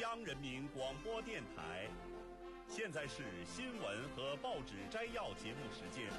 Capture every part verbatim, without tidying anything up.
央人民广播电台。现在是新闻和报纸摘要节目时间。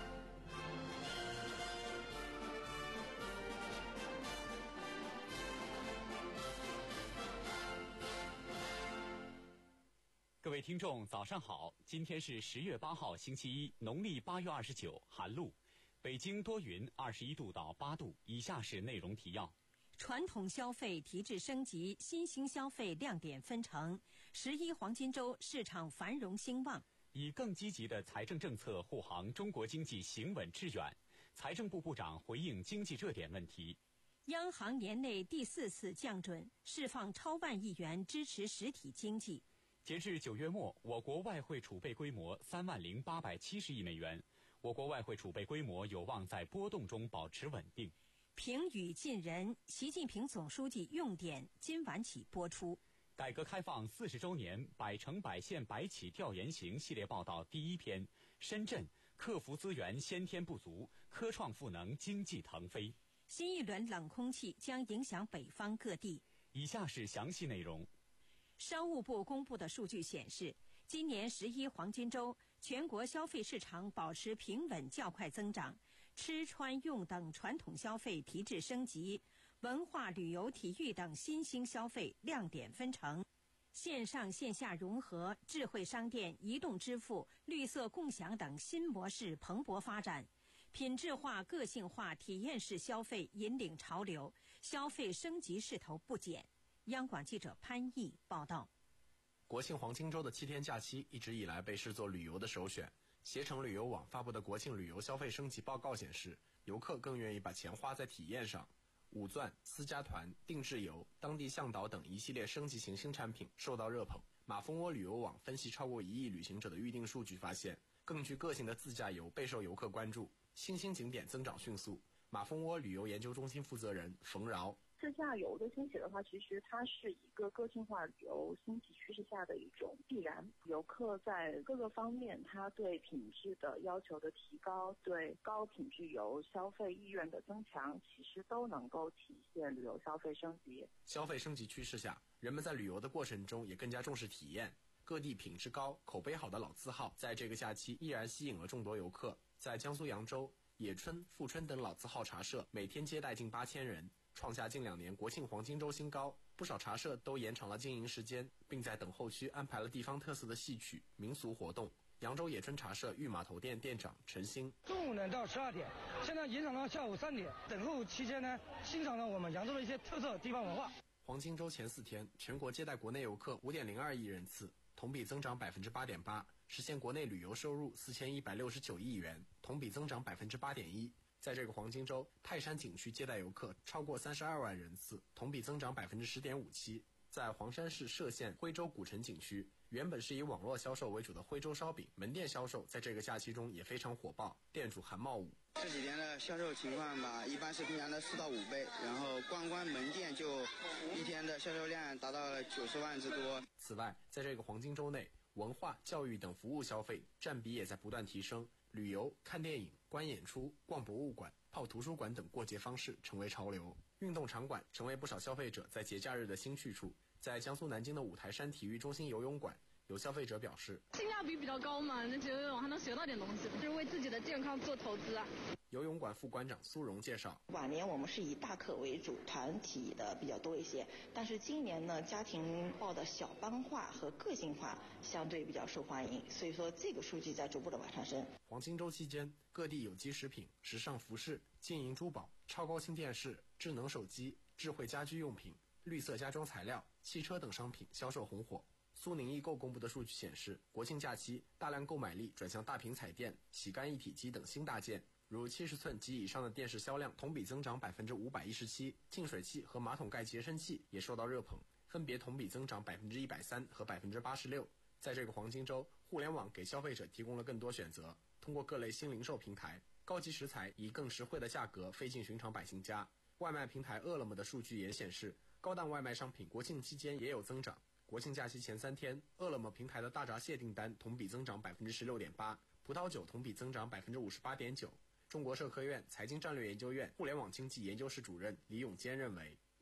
各位听众早上好，今天是十月八号星期一，农历八月二十九，寒露。北京多云，二十一度到八度。以下是内容提要： 传统消费提质升级，新兴消费亮点纷呈。十一黄金周市场繁荣兴旺。 以更积极的财政政策护航中国经济行稳致远。财政部部长回应经济热点问题。 央行年内第四次降准，释放超万亿元支持实体经济。 截至九月末，我国外汇储备规模三万零八百七十亿美元。我国外汇储备规模有望在波动中保持稳定。 平语近人，习近平总书记用典今晚起播出。 改革开放四十周年百城百县百企调研行系列报道第一篇：深圳客服资源先天不足，科创赋能经济腾飞。 新一轮冷空气将影响北方各地。 以下是详细内容。 商务部公布的数据显示，今年十一黄金周，全国消费市场保持平稳较快增长，吃穿用等传统消费提质升级，文化旅游体育等新兴消费亮点纷呈，线上线下融合，智慧商店、移动支付、绿色共享等新模式蓬勃发展，品质化、个性化、体验式消费引领潮流，消费升级势头不减。央广记者潘毅报道。 国庆黄金周的七天假期一直以来被视作旅游的首选。携程旅游网发布的国庆旅游消费升级报告显示，游客更愿意把钱花在体验上。五钻、私家团、定制游、当地向导等一系列升级型新产品受到热捧。马蜂窝旅游网分析超过一亿旅行者的预订数据发现，更具个性的自驾游备受游客关注，新兴景点增长迅速。马蜂窝旅游研究中心负责人冯饶： 自驾游的兴起的话，其实它是一个个性化旅游兴起趋势下的一种必然。游客在各个方面，他对品质的要求的提高，对高品质游消费意愿的增强，其实都能够体现旅游消费升级。 消费升级趋势下，人们在旅游的过程中也更加重视体验。各地品质高、口碑好的老字号，在这个假期依然吸引了众多游客。在江苏扬州，野春、富春等老字号茶社每天接待近八千人，创下近两年国庆黄金周新高。不少茶社都延长了经营时间，并在等候区安排了地方特色的戏曲、民俗活动。扬州野春茶社御码头店店长陈兴： 中午呢到十二点，现在延长到下午三点。等候期间呢，欣赏了我们扬州的一些特色地方文化。 黄金周前四天，全国接待国内游客五点零二亿人次，同比增长百分之八点八，实现国内旅游收入四千一百六十九亿元，同比增长百分之八点一。在这个黄金周，泰山景区接待游客超过三十二万人次，同比增长百分之十点五七。在黄山市歙县徽州古城景区，原本是以网络销售为主的徽州烧饼门店销售，在这个假期中也非常火爆。店主韩茂武： 这几天的销售情况吧，一般是平常的四到五倍，然后光光门店就一天的销售量达到了九十万之多。 此外，在这个黄金周内，文化、教育等服务消费占比也在不断提升。旅游、看电影、观演出、逛博物馆、泡图书馆等过节方式成为潮流。运动场馆成为不少消费者在节假日的新去处。在江苏南京的五台山体育中心游泳馆，有消费者表示， 性价比比较高嘛，那游泳还能学到点东西，就是为自己的健康做投资啊。 游泳馆副馆长苏荣介绍， 往年我们是以大课为主，团体的比较多一些，但是今年呢，家庭报的小班化和个性化相对比较受欢迎，所以说这个数据在逐步的往上升。 黄金周期间，各地有机食品、时尚服饰、金银珠宝、超高清电视、智能手机、智慧家居用品、绿色家装材料、汽车等商品销售红火。苏宁易购公布的数据显示，国庆假期大量购买力转向大屏彩电、洗干一体机等新大件，如七十寸及以上的电视销量同比增长百分之五百一十七，净水器和马桶盖节声器也受到热捧，分别同比增长百分之一百三和百分之八十六。在这个黄金周，互联网给消费者提供了更多选择，通过各类新零售平台，高级食材以更实惠的价格飞进寻常百姓家。外卖平台饿了么的数据也显示，高档外卖商品国庆期间也有增长。国庆假期前三天，饿了么平台的大闸蟹订单同比增长百分之十六点八，葡萄酒同比增长百分之五十八点九。中国社科院财经战略研究院互联网经济研究室主任李永坚认为，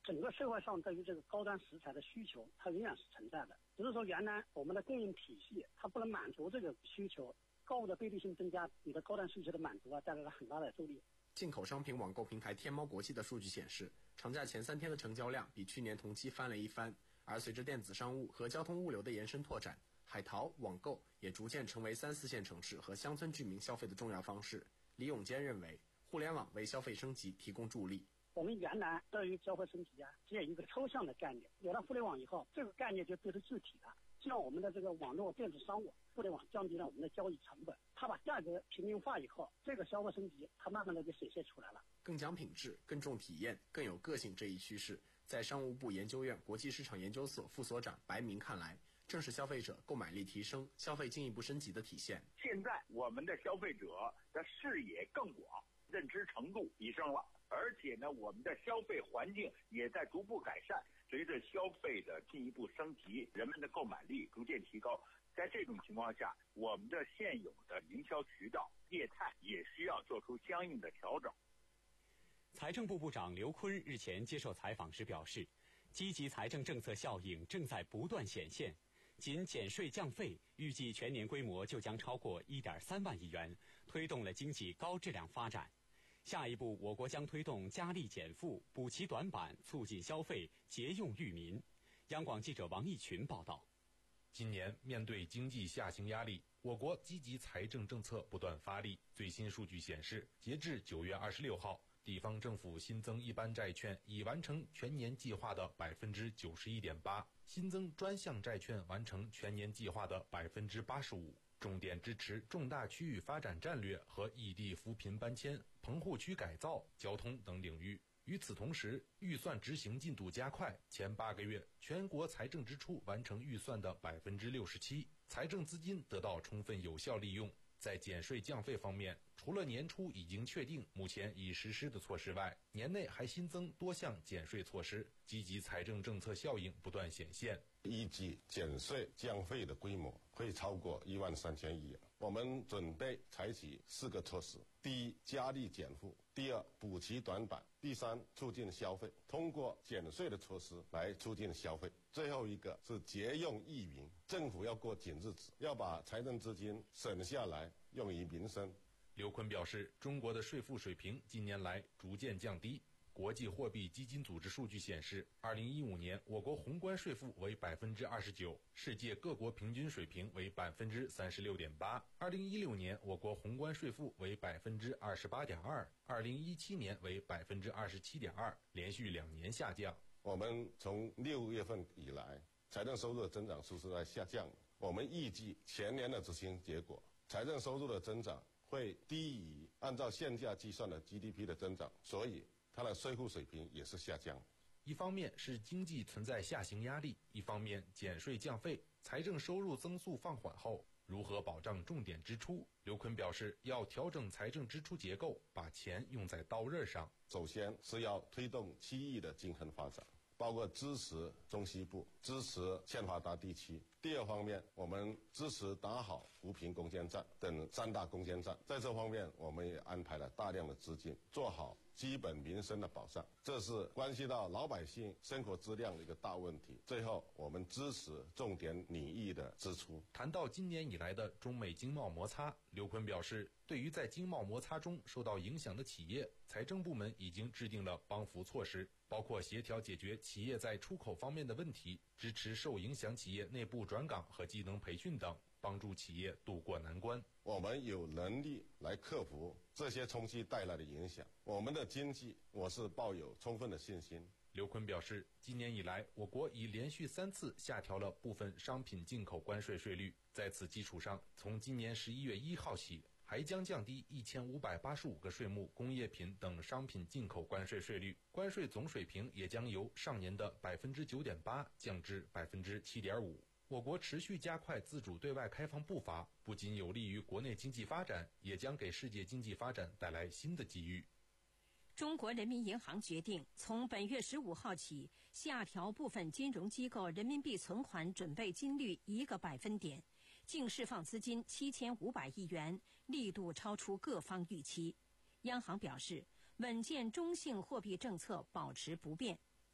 整个社会上对于这个高端食材的需求，它仍然是存在的，只是说原来我们的供应体系它不能满足这个需求，高的倍率性增加，你的高端需求的满足啊，带来了很大的助力。 进口商品网购平台天猫国际的数据显示，长假前三天的成交量比去年同期翻了一番。而随着电子商务和交通物流的延伸拓展，海淘网购也逐渐成为三四线城市和乡村居民消费的重要方式。李永坚认为，互联网为消费升级提供助力。 我们原来对于消费升级啊，只有一个抽象的概念，有了互联网以后，这个概念就变成具体的。像我们的这个网络电子商务，互联网降低了我们的交易成本，它把价格平民化以后，这个消费升级它慢慢的就显现出来了。 更讲品质、更重体验、更有个性这一趋势，在商务部研究院国际市场研究所副所长白明看来，正是消费者购买力提升、消费进一步升级的体现。 现在我们的消费者的视野更广，认知程度提升了，而且呢，我们的消费环境也在逐步改善。随着消费的进一步升级，人们的购买力逐渐提高。在这种情况下，我们的现有的营销渠道业态也需要做出相应的调整。 财政部部长刘昆日前接受采访时表示，积极财政政策效应正在不断显现。仅减税降费，预计全年规模就将超过 一点三万亿元，推动了经济高质量发展。下一步，我国将推动加力减负，补齐短板，促进消费，节用裕民。央广记者王义群报道。 今年面对经济下行压力，我国积极财政政策不断发力。最新数据显示，截至九月二十六号，地方政府新增一般债券已完成全年计划的百分之九十一点八，新增专项债券完成全年计划的百分之八十五。重点支持重大区域发展战略和异地扶贫搬迁、棚户区改造、交通等领域。与此同时，预算执行进度加快，前八个月全国财政支出完成预算的百分之六十七，财政资金得到充分有效利用。在减税降费方面，除了年初已经确定、目前已实施的措施外，年内还新增多项减税措施，积极财政政策效应不断显现。 预计减税降费的规模会超过一万三千亿元。我们准备采取四个措施：第一，加力减负；第二，补齐短板；第三，促进消费，通过减税的措施来促进消费；最后一个是节用益民。政府要过紧日子，要把财政资金省下来用于民生。 刘昆表示，中国的税负水平近年来逐渐降低。国际货币基金组织数据显示，二零一五年我国宏观税负为百分之二十九，世界各国平均水平为百分之三十六点八。二零一六年我国宏观税负为百分之二十八点二，二零一七年为百分之二十七点二，连续两年下降。 我们从六月份以来，财政收入的增长速度在下降。我们预计全年的执行结果，财政收入的增长会低于按照现价计算的 G D P 的增长，所以它的税负水平也是下降。 一方面是经济存在下行压力，一方面减税降费，财政收入增速放缓后，如何保障重点支出？刘昆表示，要调整财政支出结构，把钱用在刀刃上。 首先是要推动区域的均衡发展，包括支持中西部、支持欠发达地区。第二方面，我们支持打好扶贫攻坚战等三大攻坚战，在这方面我们也安排了大量的资金，做好基本民生的保障，这是关系到老百姓生活质量的一个大问题。最后，我们支持重点领域的支出。 谈到今年以来的中美经贸摩擦，刘昆表示，对于在经贸摩擦中受到影响的企业，财政部门已经制定了帮扶措施，包括协调解决企业在出口方面的问题，支持受影响企业内部转岗和技能培训等，帮助企业渡过难关。 我们有能力来克服这些冲击带来的影响，我们的经济我是抱有充分的信心。 刘昆表示，今年以来，我国已连续三次下调了部分商品进口关税税率，在此基础上，从今年十一月一号起，还将降低一千五百八十五个税目工业品等商品进口关税税率，关税总水平也将由上年的百分之九点八降至百分之七点五。我国持续加快自主对外开放步伐，不仅有利于国内经济发展，也将给世界经济发展带来新的机遇。 中国人民银行决定从本月十五号起下调部分金融机构人民币存款准备金率一个百分点，净释放资金七千五百亿元，力度超出各方预期。央行表示，稳健中性货币政策保持不变。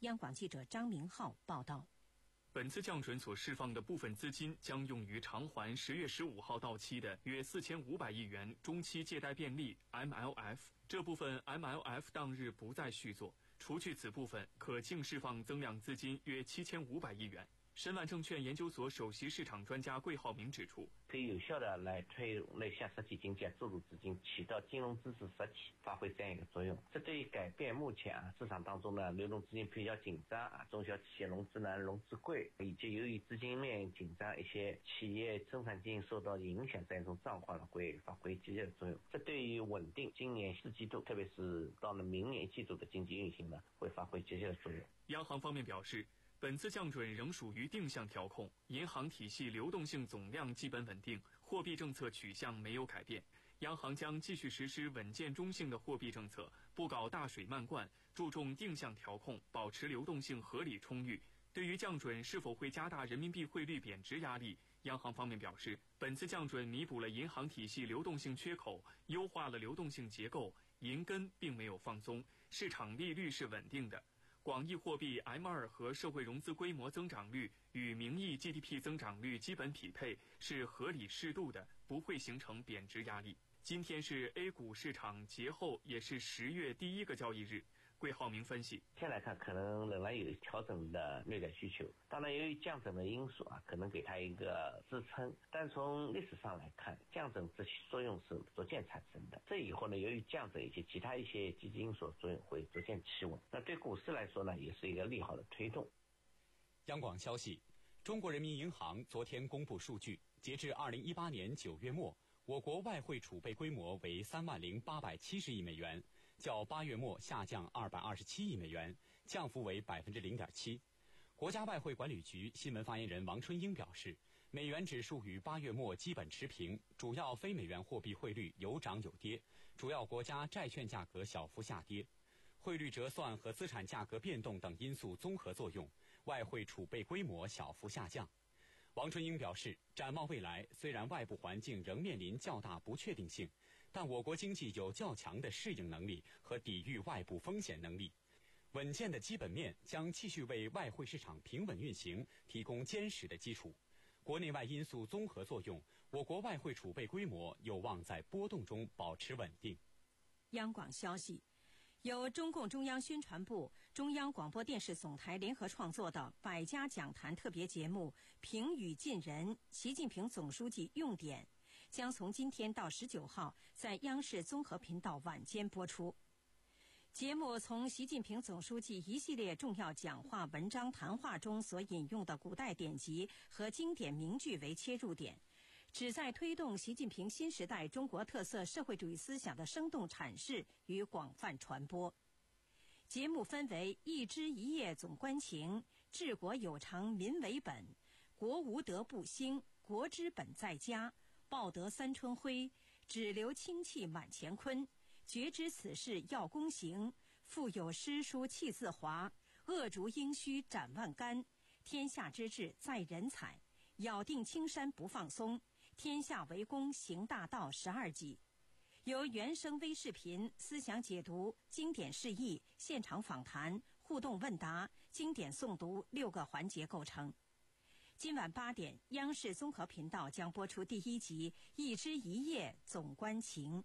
央广记者张明浩报道。 本次降准所释放的部分资金将用于偿还十月十五号到期的约四千五百亿元中期借贷便利 M L F， 这部分 M L F 当日不再续作，除去此部分，可净释放增量资金约七千五百亿元。申万证券研究所首席市场专家桂浩明指出， 可以有效的来推动内向实体经济注入资金，起到金融支持实体，发挥这样一个作用。这对于改变目前啊市场当中的流动资金比较紧张啊，中小企业融资难、融资贵，以及由于资金面紧张，一些企业生产经营受到影响这样一种状况呢，会发挥积极的作用。这对于稳定今年四季度，特别是到了明年一季度的经济运行呢，会发挥积极的作用。 央行方面表示，本次降准仍属于定向调控，银行体系流动性总量基本稳定，货币政策取向没有改变。央行将继续实施稳健中性的货币政策，不搞大水漫灌，注重定向调控，保持流动性合理充裕。对于降准是否会加大人民币汇率贬值压力，央行方面表示，本次降准弥补了银行体系流动性缺口，优化了流动性结构，银根并没有放松，市场利率是稳定的。广义货币 M 二 和社会融资规模增长率与名义 G D P 增长率基本匹配，是合理适度的，不会形成贬值压力。今天是 A 股市场节后，也是十月第一个交易日。桂浩明分析， 现在来看可能仍然有调整的内在需求，当然由于降准的因素啊，可能给它一个支撑，但从历史上来看，降准这些作用是逐渐产生的，这以后呢，由于降准以及其他一些积极因素作用会逐渐企稳，那对股市来说呢，也是一个利好的推动。 央广消息，中国人民银行昨天公布数据，截至二零一八年九月末，我国外汇储备规模为三万零八百七十亿美元，较八月末下降二百二十七亿美元，降幅为百分之零点七。国家外汇管理局新闻发言人王春英表示，美元指数与八月末基本持平，主要非美元货币汇率有涨有跌，主要国家债券价格小幅下跌。汇率折算和资产价格变动等因素综合作用，外汇储备规模小幅下降。王春英表示，展望未来，虽然外部环境仍面临较大不确定性，但我国经济有较强的适应能力和抵御外部风险能力，稳健的基本面将继续为外汇市场平稳运行提供坚实的基础。国内外因素综合作用，我国外汇储备规模有望在波动中保持稳定。 央广消息，由中共中央宣传部、中央广播电视总台联合创作的百家讲坛特别节目《平语近人：习近平总书记用典》将从今天到十九号在央视综合频道晚间播出。节目从习近平总书记一系列重要讲话、文章、谈话中所引用的古代典籍和经典名句为切入点，旨在推动习近平新时代中国特色社会主义思想的生动阐释与广泛传播。节目分为一枝一叶总观情、治国有常民为本、国无德不兴、国之本在家、报得三春晖、只留清气满乾坤、觉知此事要躬行、腹有诗书气自华、恶竹应须斩万竿、天下之治在人才、咬定青山不放松、天下为公行大道十二集，由原声微视频、思想解读、经典释义、现场访谈、互动问答、经典诵读六个环节构成。今晚八点，央视综合频道将播出第一集《一枝一叶总观情》。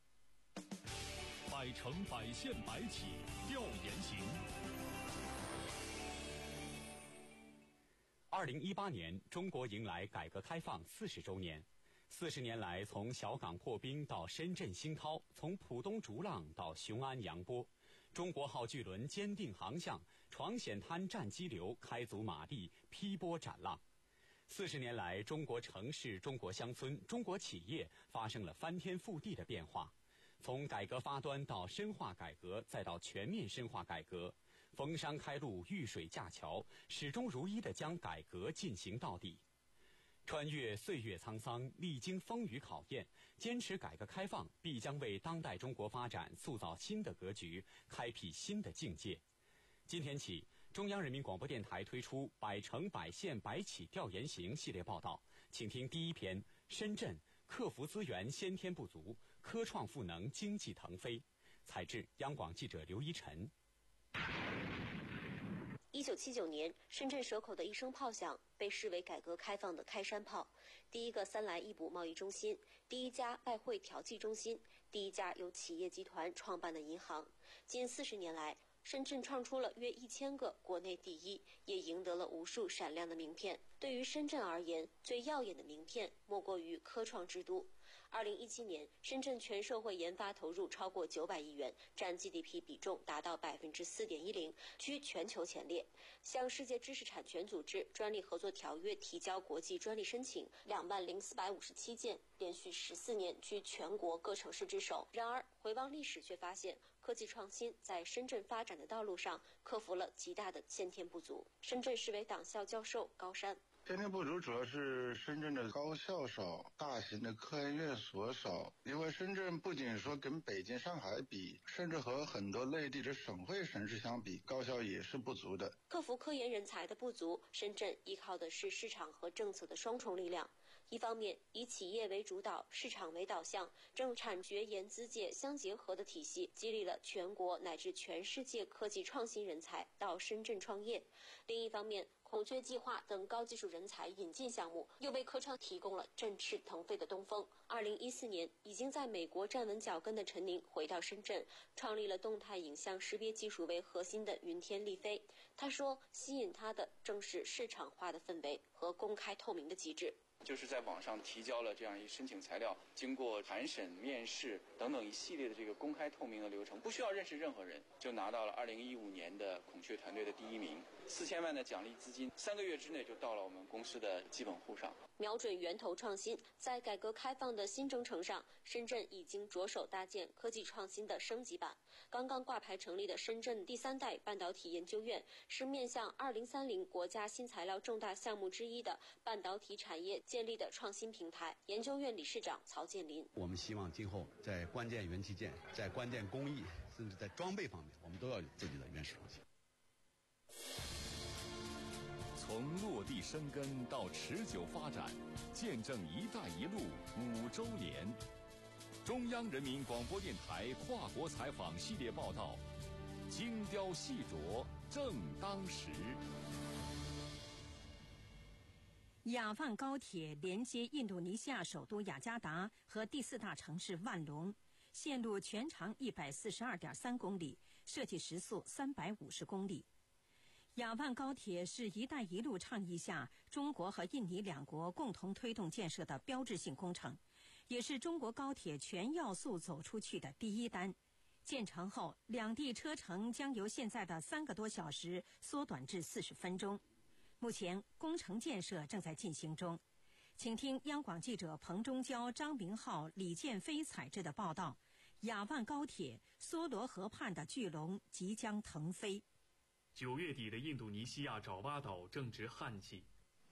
百城百县百企调研行。 二零一八年，中国迎来改革开放四十周年。四十年来，从小港破冰到深圳兴涛，从浦东逐浪到雄安扬波，中国号巨轮坚定航向，闯险滩战激流，开足马力，劈波斩浪。四十年来，中国城市、中国乡村、中国企业发生了翻天覆地的变化。从改革发端到深化改革，再到全面深化改革，逢山开路，遇水架桥，始终如一地将改革进行到底。穿越岁月沧桑，历经风雨考验，坚持改革开放，必将为当代中国发展塑造新的格局，开辟新的境界。今天起，中央人民广播电台推出百城百县百企调研行系列报道，请听第一篇：深圳客服资源先天不足，科创赋能经济腾飞。采制央广记者刘一晨。 一九七九年，深圳蛇口的一声炮响被视为改革开放的开山炮，第一个三来一补贸易中心，第一家外汇调剂中心，第一家由企业集团创办的银行。近四十年来，深圳创出了约一千个国内第一，也赢得了无数闪亮的名片。对于深圳而言，最耀眼的名片莫过于科创之都。二零一七年，深圳全社会研发投入超过九百亿元，占 G D P 比重达到百分之四点一零，居全球前列。向世界知识产权组织专利合作条约提交国际专利申请两万零四百五十七件，连续十四年居全国各城市之首。然而，回望历史，却发现科技创新在深圳发展的道路上克服了极大的先天不足。深圳市委党校教授高山。 先天不足主要是深圳的高校少，大型的科研院所少。因为深圳不仅说跟北京、上海比，甚至和很多内地的省会城市相比，高校也是不足的。 克服科研人才的不足，深圳依靠的是市场和政策的双重力量。一方面，以企业为主导、市场为导向、政产学研资界相结合的体系，激励了全国乃至全世界科技创新人才到深圳创业。另一方面，孔雀计划等高技术人才引进项目又为科创提供了振翅腾飞的东风。二零一四年，已经在美国站稳脚跟的陈宁回到深圳，创立了动态影像识别技术为核心的云天立飞。他说，吸引他的正是市场化的氛围和公开透明的机制。 就是在网上提交了这样一申请材料，经过盘审、面试等等一系列的这个公开透明的流程，不需要认识任何人，就拿到了二零一五年的孔雀团队的第一名，四千万的奖励资金，三个月之内就到了我们公司的基本户上。 瞄准源头创新，在改革开放的新征程上，深圳已经着手搭建科技创新的升级版。刚刚挂牌成立的深圳第三代半导体研究院，是面向二零三零国家新材料重大项目之一的半导体产业建立的创新平台。研究院理事长曹建林： 我们希望今后在关键元器件、在关键工艺，甚至在装备方面，我们都要有自己的原始创新。 从落地生根到持久发展，见证“一带一路”五周年。中央人民广播电台跨国采访系列报道，精雕细琢，正当时。 雅万高铁连接印度尼西亚首都雅加达和第四大城市万隆，线路全长一百四十二点三公里，设计时速三百五十公里。雅万高铁是一带一路倡议下中国和印尼两国共同推动建设的标志性工程，也是中国高铁全要素走出去的第一单。建成后，两地车程将由现在的三个多小时缩短至四十分钟。目前工程建设正在进行中。请听央广记者彭中娇、张明浩、李建飞采制的报道：雅万高铁梭罗河畔的巨龙即将腾飞。 九月底的印度尼西亚爪哇岛正值旱季，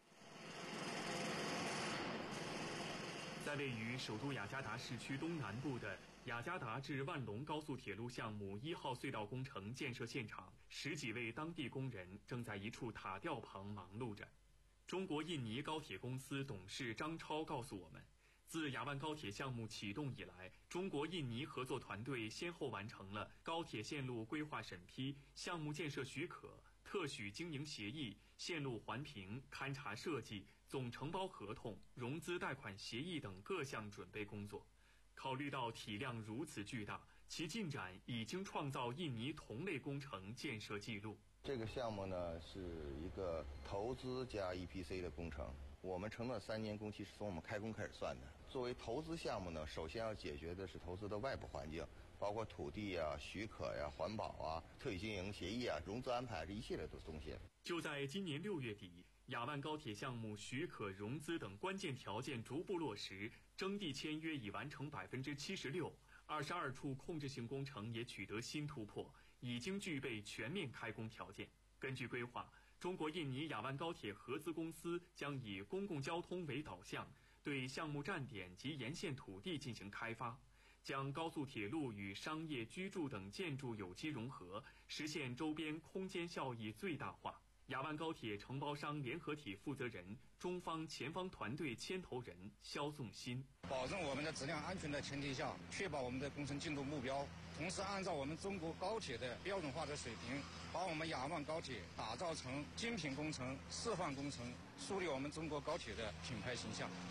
在位于首都雅加达市区东南部的雅加达至万隆高速铁路项目一号隧道工程建设现场，十几位当地工人正在一处塔吊旁忙碌着。中国印尼高铁公司董事张超告诉我们，自雅万高铁项目启动以来，中国印尼合作团队先后完成了高铁线路规划审批、项目建设许可、特许经营协议、线路环评、勘察设计、总承包合同、融资贷款协议等各项准备工作。考虑到体量如此巨大，其进展已经创造印尼同类工程建设记录。 这个项目呢，是一个投资加 E P C 的工程，我们承诺三年工期是从我们开工开始算的。作为投资项目呢，首先要解决的是投资的外部环境，包括土地啊、许可呀、啊、环保啊、特许经营协议啊、融资安排这一系列的东西。 就在今年六月底，雅万高铁项目许可、融资等关键条件逐步落实，征地签约已完成百分之七十六，二十二处控制性工程也取得新突破，已经具备全面开工条件。根据规划，中国印尼雅万高铁合资公司将以公共交通为导向，对项目站点及沿线土地进行开发，将高速铁路与商业、居住等建筑有机融合，实现周边空间效益最大化。 雅万高铁承包商联合体负责人、中方前方团队牵头人肖颂新， 保证我们的质量安全的前提下，确保我们的工程进度目标，同时按照我们中国高铁的标准化的水平，把我们雅万高铁打造成精品工程、示范工程，树立我们中国高铁的品牌形象。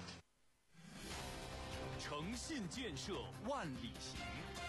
诚信建设万里行。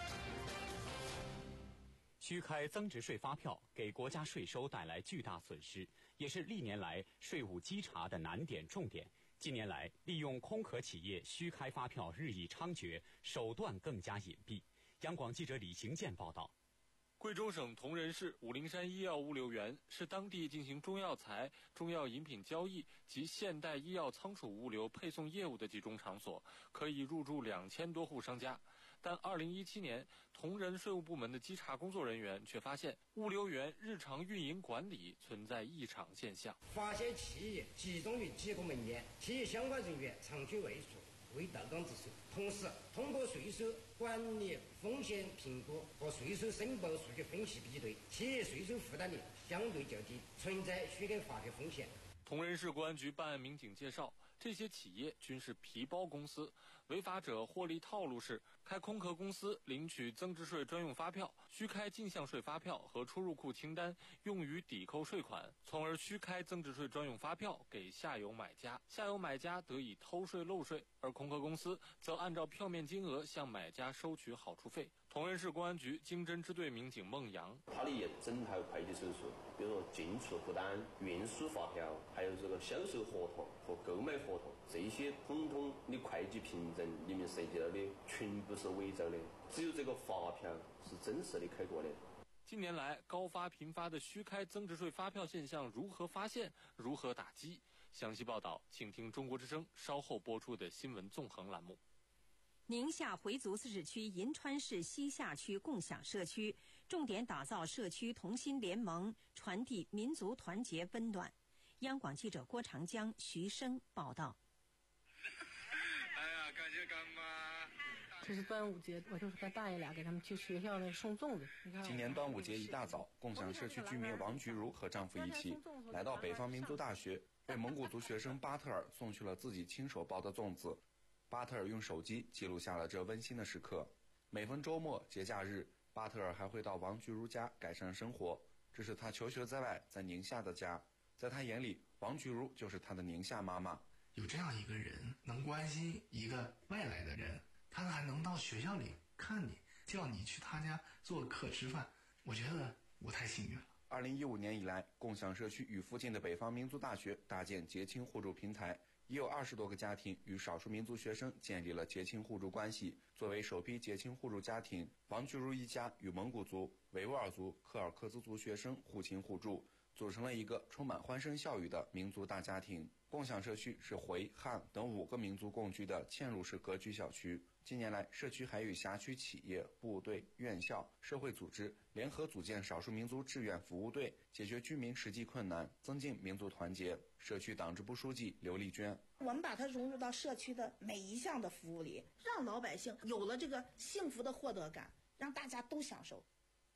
虚开增值税发票给国家税收带来巨大损失，也是历年来税务稽查的难点重点。近年来，利用空壳企业虚开发票日益猖獗，手段更加隐蔽。央广记者李行健报道。 贵州省铜仁市武陵山医药物流园是当地进行中药材、中药饮品交易及现代医药仓储物流配送业务的集中场所，可以入驻两千多户商家。但二零一七年，铜仁税务部门的稽查工作人员却发现，物流园日常运营管理存在异常现象。 发现企业集中于几个门店，企业相关人员长期为数，未到岗之数。同时，通过税收管理风险评估和税收申报数据分析比对，企业税收负担率相对较低，存在虚开发票风险。 铜仁市公安局办案民警介绍，这些企业均是皮包公司，违法者获利套路是开空壳公司领取增值税专用发票，虚开进项税发票和出入库清单，用于抵扣税款，从而虚开增值税专用发票给下游买家，下游买家得以偷税漏税，而空壳公司则按照票面金额向买家收取好处费。铜仁市公安局经侦支队民警孟阳， 它的一整套会计手续，比如说进出负担、运输发票，还有这个销售合同和购买合同，这些统统的会计凭证里面涉及到的全部是伪造的，只有这个发票是真实的开过的。 近年来，高发频发的虚开增值税发票现象如何发现、如何打击？详细报道，请听中国之声稍后播出的新闻纵横栏目。 宁夏回族自治区银川市西夏区共享社区，重点打造社区同心联盟，传递民族团结温暖。央广记者郭长江、徐生报道。 哎呀，感谢干妈！ 这是端午节，我就是跟大爷俩给他们去学校那送粽子。 今年端午节一大早，共享社区居民王菊如和丈夫一起来到北方民族大学，为蒙古族学生巴特尔送去了自己亲手包的粽子。巴特尔用手机记录下了这温馨的时刻。每逢周末、节假日，巴特尔还会到王菊如家改善生活。这是他求学在外，在宁夏的家。在他眼里，王菊如就是他的宁夏妈妈。 有这样一个人能关心一个外来的人，他还能到学校里看你，叫你去他家做客吃饭，我觉得我太幸运了。 二零一五年以来，共享社区与附近的北方民族大学搭建结亲互助平台，已有二十多个家庭与少数民族学生建立了结亲互助关系。作为首批结亲互助家庭，王菊如一家与蒙古族、维吾尔族、柯尔克孜族学生互亲互助，组成了一个充满欢声笑语的民族大家庭。共享社区是回、汉等五个民族共居的嵌入式格局小区。近年来，社区还与辖区企业、部队、院校、社会组织联合组建少数民族志愿服务队，解决居民实际困难，增进民族团结。社区党支部书记刘丽娟： 我们把它融入到社区的每一项的服务里，让老百姓有了这个幸福的获得感，让大家都享受。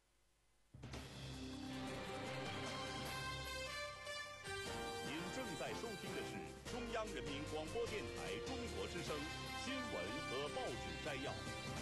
您正在收听的是中央人民广播电台中国之声新闻和报纸摘要。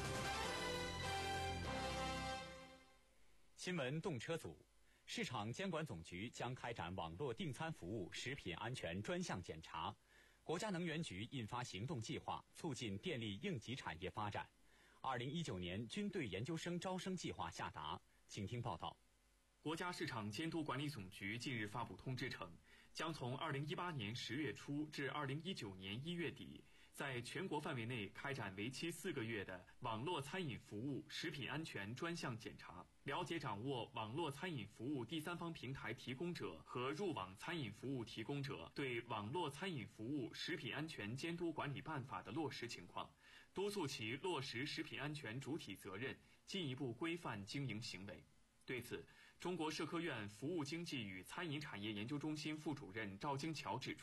新闻动车组，市场监管总局将开展网络订餐服务食品安全专项检查。国家能源局印发行动计划，促进电力应急产业发展。二零一九年军队研究生招生计划下达，请听报道。 国家市场监督管理总局近日发布通知称，将从二零一八年十月初至二零一九年一月底，在全国范围内开展为期四个月的网络餐饮服务食品安全专项检查，了解掌握网络餐饮服务第三方平台提供者和入网餐饮服务提供者对网络餐饮服务食品安全监督管理办法的落实情况，督促其落实食品安全主体责任，进一步规范经营行为。对此，中国社科院服务经济与餐饮产业研究中心副主任赵京桥指出，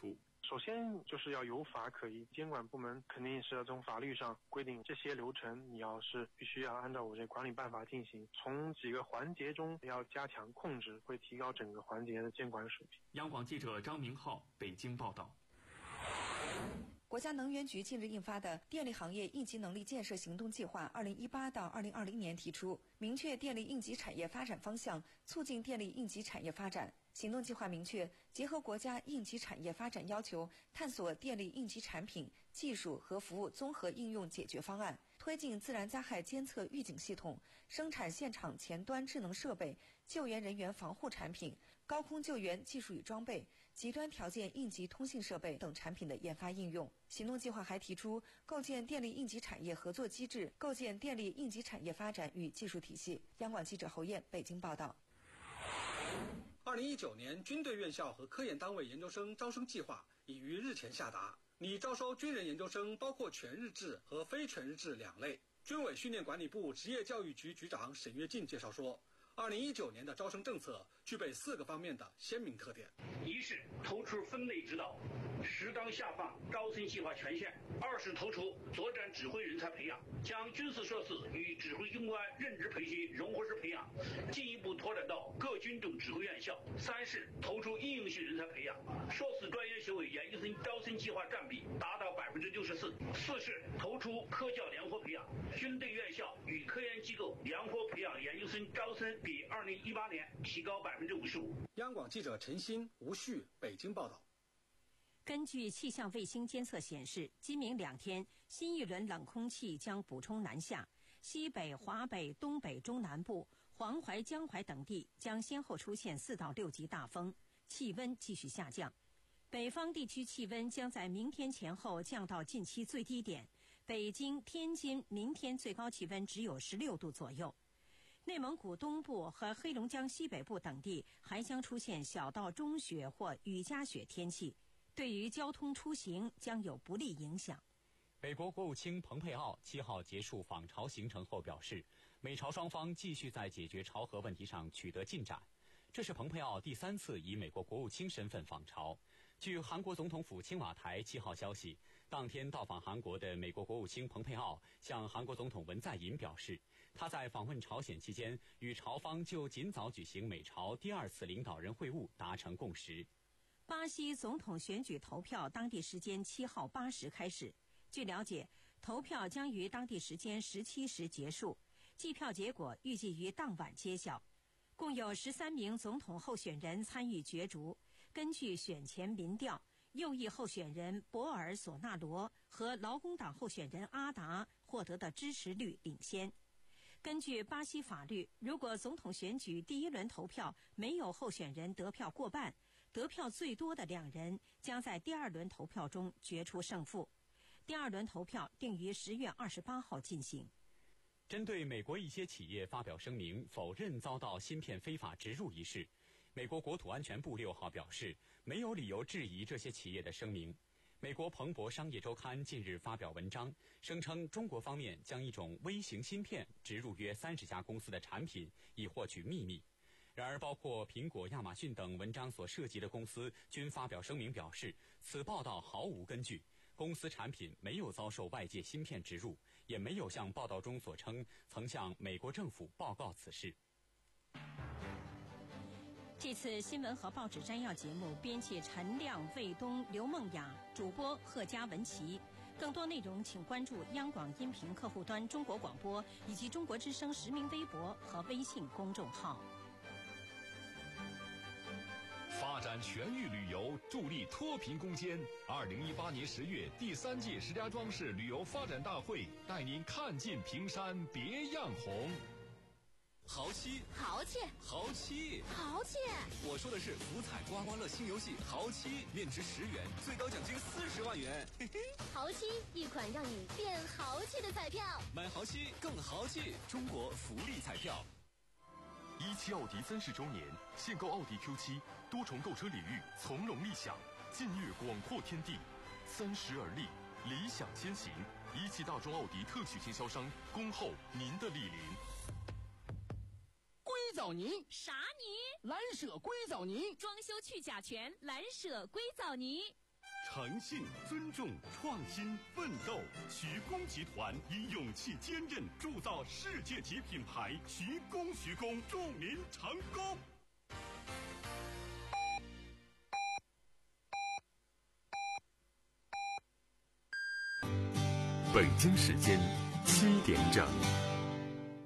首先就是要有法可依，监管部门肯定是要从法律上规定这些流程，你要是必须要按照我这管理办法进行，从几个环节中要加强控制，会提高整个环节的监管水平。 央广记者张明浩北京报道。 国家能源局近日印发的《电力行业应急能力建设行动计划（二零一八到二零二零年）》提出，明确电力应急产业发展方向，促进电力应急产业发展。行动计划明确，结合国家应急产业发展要求，探索电力应急产品、技术和服务综合应用解决方案，推进自然灾害监测预警系统、生产现场前端智能设备、救援人员防护产品、高空救援技术与装备、极端条件应急通信设备等产品的研发应用。行动计划还提出，构建电力应急产业合作机制，构建电力应急产业发展与技术体系。央广记者侯燕北京报道。 二零一九年军队院校和科研单位研究生招生计划已于日前下达，拟招收军人研究生包括全日制和非全日制两类。军委训练管理部职业教育局局长沈跃进介绍说，二零一九年的招生政策具备四个方面的鲜明特点： 一是突出分类指导，适当下放招生计划权限；二是突出作战指挥人才培养，将军事设施与指挥军官任职培训融合式培养进一步拓展到各军种指挥院校；三是突出应用性人才培养，硕士专业学位研究生招生计划占比达到百分之六十四；四是突出科教联合培养，军队院校与科研机构联合培养研究生招生比二零一八年提高百分之五十五。 央广记者陈鑫、吴旭北京报道。 根据气象卫星监测显示，今明两天新一轮冷空气将补充南下，西北、华北、东北、中南部、黄淮、江淮等地将先后出现四到六级大风，气温继续下降。北方地区气温将在明天前后降到近期最低点，北京、天津明天最高气温只有十六度左右。内蒙古东部和黑龙江西北部等地还将出现小到中雪或雨夹雪天气，对于交通出行将有不利影响。 美国国务卿蓬佩奥七号结束访朝行程后表示，美朝双方继续在解决朝核问题上取得进展。这是蓬佩奥第三次以美国国务卿身份访朝。据韩国总统府青瓦台七号消息，当天到访韩国的美国国务卿蓬佩奥向韩国总统文在寅表示，他在访问朝鲜期间与朝方就尽早举行美朝第二次领导人会晤达成共识。 巴西总统选举投票当地时间七号八时开始，据了解，投票将于当地时间十七时结束，计票结果预计于当晚揭晓。共有十三名总统候选人参与角逐。根据选前民调，右翼候选人博尔索纳罗和劳工党候选人阿达获得的支持率领先。根据巴西法律，如果总统选举第一轮投票没有候选人得票过半，得票最多的两人将在第二轮投票中决出胜负。第二轮投票定于十月二十八号进行。 针对美国一些企业发表声明否认遭到芯片非法植入一事，美国国土安全部六号表示，没有理由质疑这些企业的声明。美国彭博商业周刊近日发表文章，声称中国方面将一种微型芯片植入约三十家公司的产品，以获取秘密。然而，包括苹果、亚马逊等文章所涉及的公司均发表声明表示，此报道毫无根据，公司产品没有遭受外界芯片植入，也没有像报道中所称曾向美国政府报告此事。 这次新闻和报纸摘要节目，编辑陈亮、魏东、刘梦雅，主播贺佳、文琪。更多内容请关注央广音频客户端中国广播以及中国之声实名微博和微信公众号。 发展全域旅游，助力脱贫攻坚。二零一八年十月，第三届石家庄市旅游发展大会带您看尽平山别样红。 豪七， 豪气， 豪七， 豪气！ 我说的是福彩刮刮乐新游戏豪七，面值十元，最高奖金四十万元。嘿嘿， 豪七，一款让你变豪气的彩票。 买豪七更豪气，中国福利彩票。 一汽奥迪三十周年，限购奥迪 Q 七，多重购车领域从容立享，近悦广阔天地，三十而立，理想先行。一汽大众奥迪特许经销商，恭候您的莅临。 硅藻泥啥泥？ 蓝舍硅藻泥， 装修去甲醛，蓝舍硅藻泥。 诚信、尊重、创新、奋斗。徐工集团以勇气坚韧铸造世界级品牌，徐工徐工，祝您成功。 北京时间七点整。